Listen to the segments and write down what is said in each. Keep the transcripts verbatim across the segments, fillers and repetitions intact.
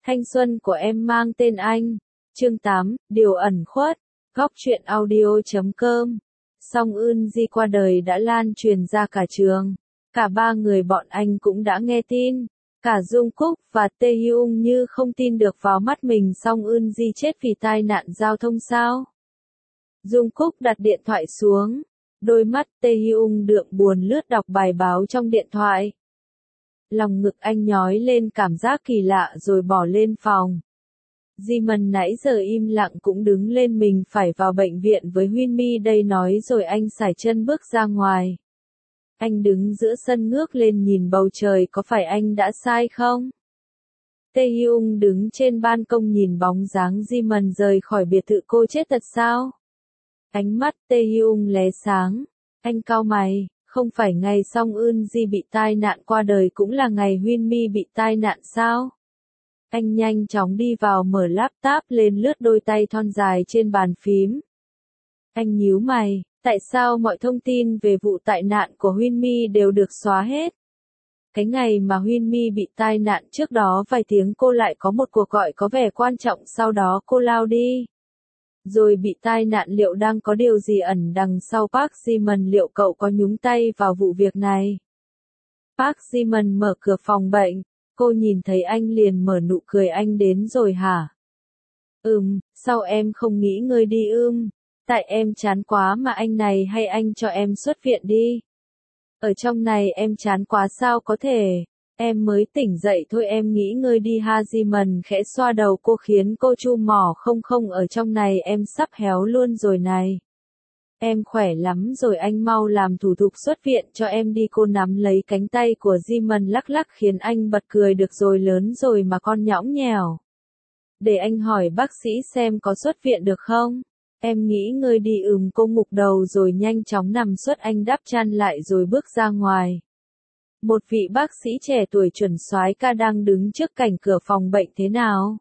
Thanh xuân của em mang tên anh. Chương tám, Điều ẩn khuất. Góc truyện audio chấm com. Song Eun Ji qua đời đã lan truyền ra cả trường. Cả ba người bọn anh cũng đã nghe tin. Cả Jungkook và Taehyung như không tin được vào mắt mình Song Eun Ji chết vì tai nạn giao thông sao. Jungkook đặt điện thoại xuống. Đôi mắt Taehyung đượm buồn lướt đọc bài báo trong điện thoại. Lòng ngực anh nhói lên cảm giác kỳ lạ rồi bỏ lên phòng. Jimin nãy giờ im lặng cũng đứng lên, mình phải vào bệnh viện với Winmi đây nói rồi anh sải chân bước ra ngoài. Anh đứng giữa sân ngước lên nhìn bầu trời, có phải anh đã sai không? Taehyung đứng trên ban công nhìn bóng dáng Jimin rời khỏi biệt thự. Cô chết thật sao? Ánh mắt Taehyung lóe sáng. Anh cau mày. Không phải ngày Song Eun Ji bị tai nạn qua đời cũng là ngày Winmi bị tai nạn sao? Anh nhanh chóng đi vào mở laptop lên lướt đôi tay thon dài trên bàn phím. Anh nhíu mày, tại sao mọi thông tin về vụ tai nạn của Winmi đều được xóa hết? Cái ngày mà Winmi bị tai nạn trước đó vài tiếng cô lại có một cuộc gọi có vẻ quan trọng, sau đó cô lao đi. Rồi bị tai nạn, liệu đang có điều gì ẩn đằng sau Park Jimin, liệu cậu có nhúng tay vào vụ việc này? Park Jimin mở cửa phòng bệnh, cô nhìn thấy anh liền mở nụ cười. Anh đến rồi hả? Ừm, sao em không nghỉ ngơi đi ưm? Tại em chán quá mà anh này, hay anh cho em xuất viện đi? Ở trong này em chán quá sao có thể? Em mới tỉnh dậy thôi, em nghỉ ngơi đi ha. Jimin khẽ xoa đầu cô khiến cô chu mỏ. Không không, ở trong này em sắp héo luôn rồi này. Em khỏe lắm rồi, anh mau làm thủ tục xuất viện cho em đi. Cô nắm lấy cánh tay của Jimin lắc lắc khiến anh bật cười. Được rồi, lớn rồi mà con nhõng nhẽo. Để anh hỏi bác sĩ xem có xuất viện được không? Em nghỉ ngơi đi. Ừm, cô ngục đầu rồi nhanh chóng nằm xuất. Anh đắp chăn lại rồi bước ra ngoài. Một vị bác sĩ trẻ tuổi chuẩn soái ca đang đứng trước cạnh cửa phòng bệnh. Thế nào?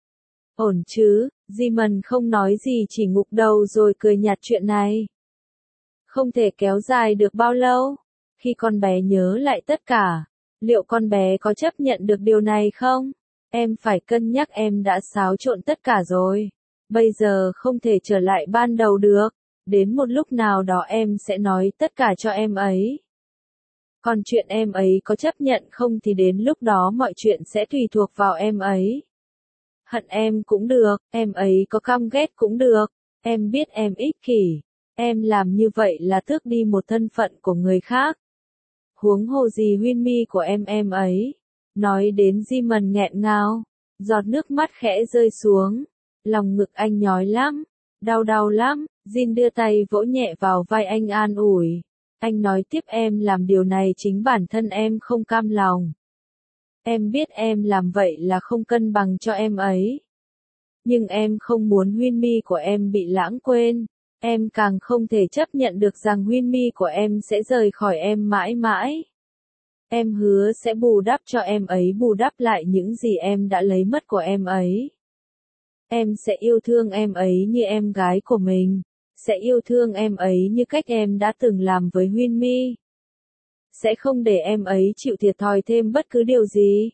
Ổn chứ? Jimin không nói gì, chỉ ngục đầu rồi cười nhạt. Chuyện này không thể kéo dài được bao lâu. Khi con bé nhớ lại tất cả, liệu con bé có chấp nhận được điều này không? Em phải cân nhắc, em đã xáo trộn tất cả rồi. Bây giờ không thể trở lại ban đầu được. Đến một lúc nào đó em sẽ nói tất cả cho em ấy. Còn chuyện em ấy có chấp nhận không thì đến lúc đó mọi chuyện sẽ tùy thuộc vào em ấy. Hận em cũng được, em ấy có căm ghét cũng được. Em biết em ích kỷ. Em làm như vậy là tước đi một thân phận của người khác. Huống hồ gì Winmi của em em ấy. Nói đến Jimin nghẹn ngào, giọt nước mắt khẽ rơi xuống. Lòng ngực anh nhói lắm, đau đau lắm. Jin đưa tay vỗ nhẹ vào vai anh an ủi. Anh nói tiếp, em làm điều này chính bản thân em không cam lòng. Em biết em làm vậy là không cân bằng cho em ấy. Nhưng em không muốn Winmi của em bị lãng quên. Em càng không thể chấp nhận được rằng Winmi của em sẽ rời khỏi em mãi mãi. Em hứa sẽ bù đắp cho em ấy, bù đắp lại những gì em đã lấy mất của em ấy. Em sẽ yêu thương em ấy như em gái của mình. Sẽ yêu thương em ấy như cách em đã từng làm với Winmi. Sẽ không để em ấy chịu thiệt thòi thêm bất cứ điều gì.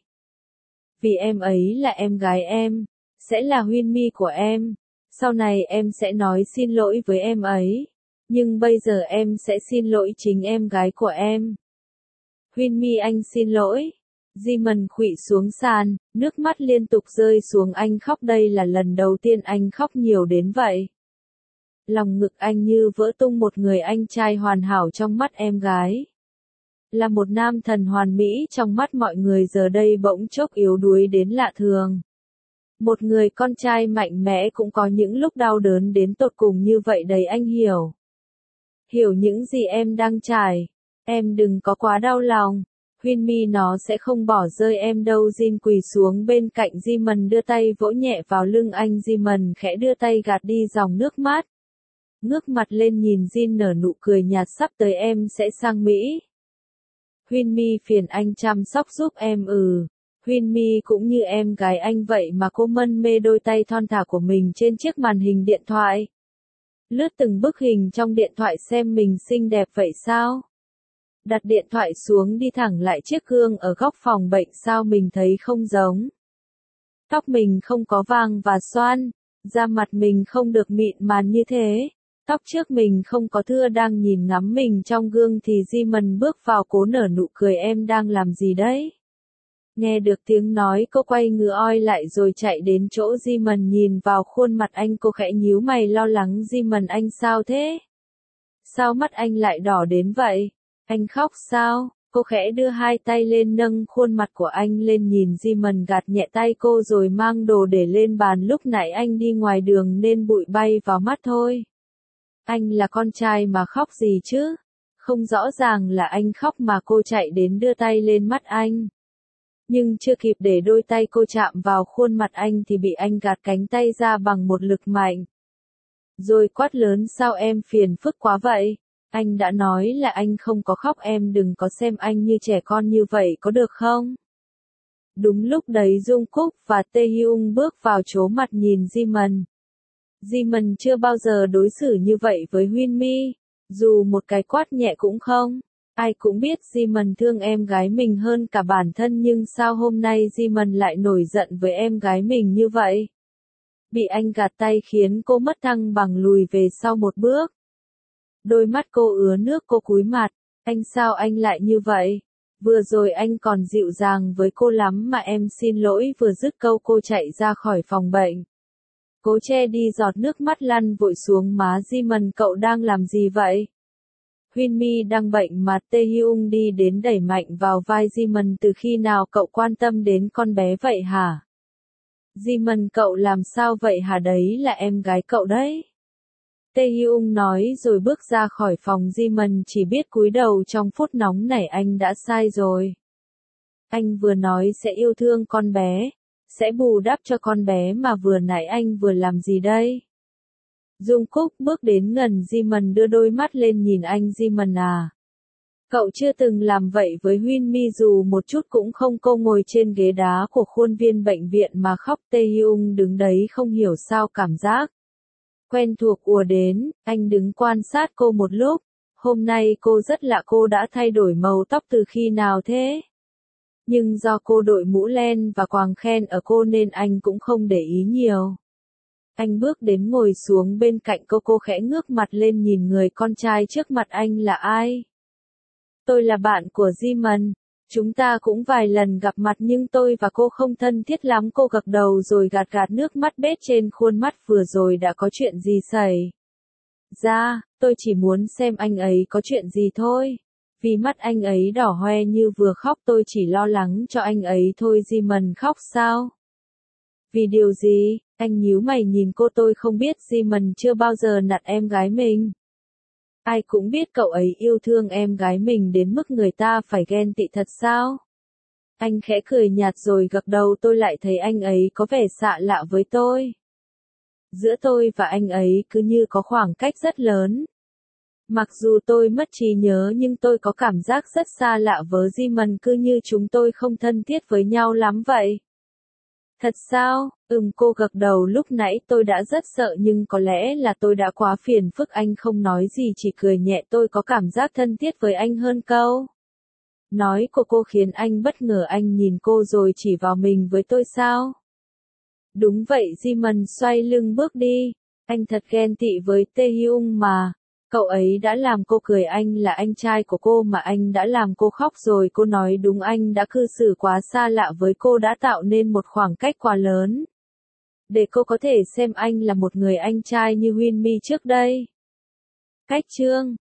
Vì em ấy là em gái em, sẽ là Winmi của em. Sau này em sẽ nói xin lỗi với em ấy. Nhưng bây giờ em sẽ xin lỗi chính em gái của em. Winmi, anh xin lỗi. Jimin khuỵu xuống sàn, nước mắt liên tục rơi xuống. Anh khóc, đây là lần đầu tiên anh khóc nhiều đến vậy. Lòng ngực anh như vỡ tung. Một người anh trai hoàn hảo trong mắt em gái. Là một nam thần hoàn mỹ trong mắt mọi người, giờ đây bỗng chốc yếu đuối đến lạ thường. Một người con trai mạnh mẽ cũng có những lúc đau đớn đến tột cùng như vậy đấy. Anh hiểu. Hiểu những gì em đang trải. Em đừng có quá đau lòng. Winmi nó sẽ không bỏ rơi em đâu. Jin quỳ xuống bên cạnh Jimin đưa tay vỗ nhẹ vào lưng anh. Jimin khẽ đưa tay gạt đi dòng nước mắt. Ngước mặt lên nhìn Jin nở nụ cười nhạt. Sắp tới em sẽ sang Mỹ. Winmi phiền anh chăm sóc giúp em. Ừ. Winmi cũng như em gái anh vậy mà. Cô mân mê đôi tay thon thả của mình trên chiếc màn hình điện thoại. Lướt từng bức hình trong điện thoại xem mình xinh đẹp vậy sao? Đặt điện thoại xuống đi thẳng lại chiếc gương ở góc phòng bệnh. Sao mình thấy không giống? Tóc mình không có vàng và xoăn, da mặt mình không được mịn màng như thế. Tóc trước mình không có thưa đang nhìn ngắm mình trong gương thì Jimon bước vào cố nở nụ cười em đang làm gì đấy? Nghe được tiếng nói cô quay ngựa oi lại rồi chạy đến chỗ Jimon nhìn vào khuôn mặt anh cô khẽ nhíu mày lo lắng Jimon anh sao thế? Sao mắt anh lại đỏ đến vậy? Anh khóc sao? Cô khẽ đưa hai tay lên nâng khuôn mặt của anh lên nhìn Jimon gạt nhẹ tay cô rồi mang đồ để lên bàn lúc nãy anh đi ngoài đường nên bụi bay vào mắt thôi. Anh là con trai mà khóc gì chứ? Không rõ ràng là anh khóc mà cô chạy đến đưa tay lên mắt anh. Nhưng chưa kịp để đôi tay cô chạm vào khuôn mặt anh thì bị anh gạt cánh tay ra bằng một lực mạnh. Rồi quát lớn sao em phiền phức quá vậy? Anh đã nói là anh không có khóc em đừng có xem anh như trẻ con như vậy có được không? Đúng lúc đấy Jungkook và Taehyung bước vào chố mặt nhìn Jimon. Jimon chưa bao giờ đối xử như vậy với Winmi, dù một cái quát nhẹ cũng không. Ai cũng biết Jimon thương em gái mình hơn cả bản thân nhưng sao hôm nay Jimon lại nổi giận với em gái mình như vậy? Bị anh gạt tay khiến cô mất thăng bằng lùi về sau một bước. Đôi mắt cô ứa nước cô cúi mặt, anh sao anh lại như vậy? Vừa rồi anh còn dịu dàng với cô lắm mà em xin lỗi vừa dứt câu cô chạy ra khỏi phòng bệnh. Cố che đi giọt nước mắt lăn vội xuống má Jimon cậu đang làm gì vậy? Winmi đang bệnh mà Taehyung đi đến đẩy mạnh vào vai Jimon từ khi nào cậu quan tâm đến con bé vậy hả? Jimon cậu làm sao vậy hả đấy là em gái cậu đấy. Taehyung nói rồi bước ra khỏi phòng Jimon chỉ biết cúi đầu trong phút nóng nảy anh đã sai rồi. Anh vừa nói sẽ yêu thương con bé, sẽ bù đắp cho con bé mà vừa nãy anh vừa làm gì đây? Jungkook bước đến gần Jimon đưa đôi mắt lên nhìn anh Jimon à. Cậu chưa từng làm vậy với Winmi dù một chút cũng không cô ngồi trên ghế đá của khuôn viên bệnh viện mà khóc Taehyung đứng đấy không hiểu sao cảm giác. Quen thuộc ùa đến, anh đứng quan sát cô một lúc. Hôm nay cô rất lạ cô đã thay đổi màu tóc từ khi nào thế? Nhưng do cô đội mũ len và quàng khen ở cô nên anh cũng không để ý nhiều. Anh bước đến ngồi xuống bên cạnh cô cô khẽ ngước mặt lên nhìn người con trai trước mặt anh là ai? Tôi là bạn của Jimon. Chúng ta cũng vài lần gặp mặt nhưng tôi và cô không thân thiết lắm cô gật đầu rồi gạt gạt nước mắt bết trên khuôn mắt vừa rồi đã có chuyện gì xảy ra, tôi chỉ muốn xem anh ấy có chuyện gì thôi. Vì mắt anh ấy đỏ hoe như vừa khóc tôi chỉ lo lắng cho anh ấy thôi Jimon khóc sao? Vì điều gì? Anh nhíu mày nhìn cô tôi không biết Jimon chưa bao giờ nạt em gái mình. Ai cũng biết cậu ấy yêu thương em gái mình đến mức người ta phải ghen tị thật sao? Anh khẽ cười nhạt rồi gật đầu tôi lại thấy anh ấy có vẻ lạ lạ với tôi. Giữa tôi và anh ấy cứ như có khoảng cách rất lớn. Mặc dù tôi mất trí nhớ nhưng tôi có cảm giác rất xa lạ với Jimon cứ như chúng tôi không thân thiết với nhau lắm vậy. Thật sao? Ừm cô gật đầu lúc nãy tôi đã rất sợ nhưng có lẽ là tôi đã quá phiền phức anh không nói gì chỉ cười nhẹ tôi có cảm giác thân thiết với anh hơn câu. Nói của cô khiến anh bất ngờ anh nhìn cô rồi chỉ vào mình với tôi sao? Đúng vậy Jimon xoay lưng bước đi. Anh thật ghen tị với Taehyung mà. Cậu ấy đã làm cô cười anh là anh trai của cô mà anh đã làm cô khóc rồi cô nói đúng anh đã cư xử quá xa lạ với cô đã tạo nên một khoảng cách quá lớn. Để cô có thể xem anh là một người anh trai như Winmi trước đây. Cách chương